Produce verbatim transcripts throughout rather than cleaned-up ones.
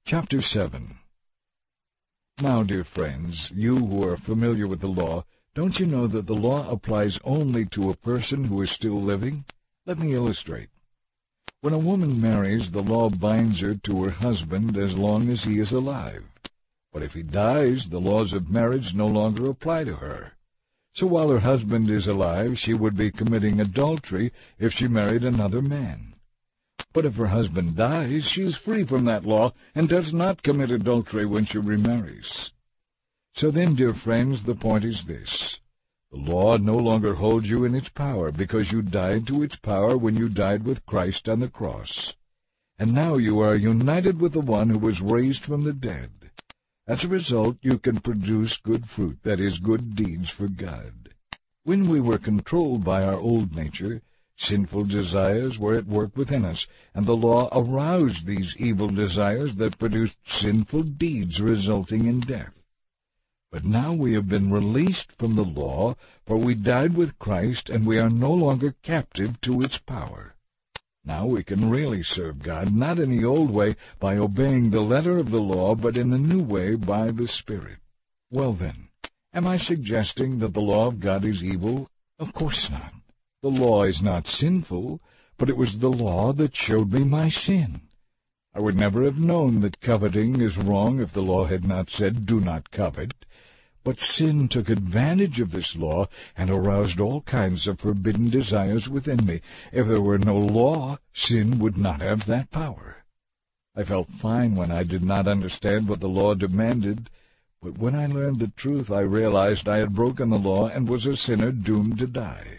Chapter seven. Now, dear friends, you who are familiar with the law, don't you know that the law applies only to a person who is still living? Let me illustrate. When a woman marries, the law binds her to her husband as long as he is alive. But if he dies, the laws of marriage no longer apply to her. So while her husband is alive, she would be committing adultery if she married another man. But if her husband dies, she is free from that law and does not commit adultery when she remarries. So then, dear friends, the point is this. The law no longer holds you in its power, because you died to its power when you died with Christ on the cross. And now you are united with the one who was raised from the dead. As a result, you can produce good fruit, that is, good deeds for God. When we were controlled by our old nature, sinful desires were at work within us, and the law aroused these evil desires that produced sinful deeds resulting in death. But now we have been released from the law, for we died with Christ, and we are no longer captive to its power. Now we can really serve God, not in the old way by obeying the letter of the law, but in the new way by the Spirit. Well then, am I suggesting that the law of God is evil? Of course not. The law is not sinful, but it was the law that showed me my sin. I would never have known that coveting is wrong if the law had not said, "Do not covet." But sin took advantage of this law and aroused all kinds of forbidden desires within me. If there were no law, sin would not have that power. I felt fine when I did not understand what the law demanded, but when I learned the truth, I realized I had broken the law and was a sinner doomed to die.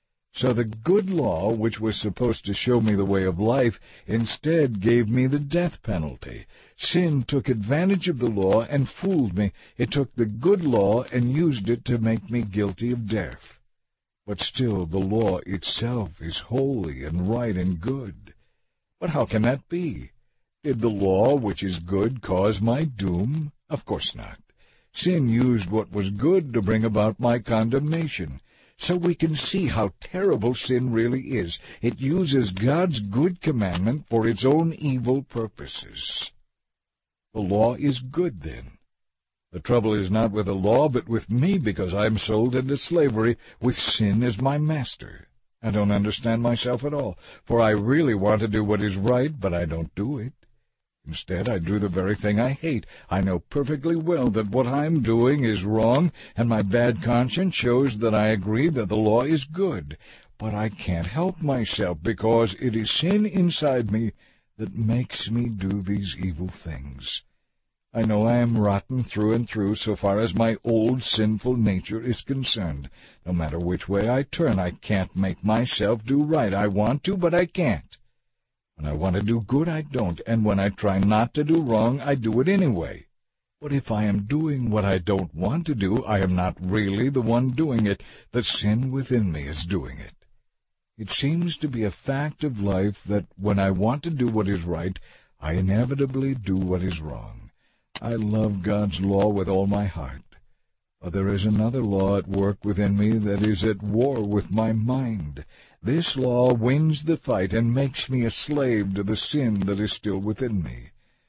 So the good law, which was supposed to show me the way of life, instead gave me the death penalty. Sin took advantage of the law and fooled me. It took the good law and used it to make me guilty of death. But still the law itself is holy and right and good. But how can that be? Did the law, which is good, cause my doom? Of course not. Sin used what was good to bring about my condemnation. So we can see how terrible sin really is. It uses God's good commandment for its own evil purposes. The law is good, then. The trouble is not with the law, but with me, because I am sold into slavery with sin as my master. I don't understand myself at all, for I really want to do what is right, but I don't do it. Instead, I do the very thing I hate. I know perfectly well that what I am doing is wrong, and my bad conscience shows that I agree that the law is good. But I can't help myself, because it is sin inside me that makes me do these evil things. I know I am rotten through and through so far as my old sinful nature is concerned. No matter which way I turn, I can't make myself do right. I want to, but I can't. When I want to do good, I don't, and when I try not to do wrong, I do it anyway. But if I am doing what I don't want to do, I am not really the one doing it. The sin within me is doing it. It seems to be a fact of life that when I want to do what is right, I inevitably do what is wrong. I love God's law with all my heart. But there is another law at work within me that is at war with my mind. This law wins the fight and makes me a slave to the sin that is still within me.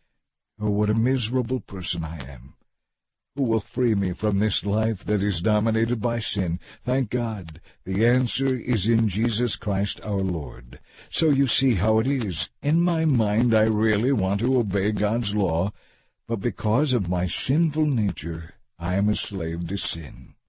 Oh, what a miserable person I am! Who will free me from this life that is dominated by sin? Thank God, the answer is in Jesus Christ our Lord. So you see how it is. In my mind I really want to obey God's law, but because of my sinful nature I am a slave to sin.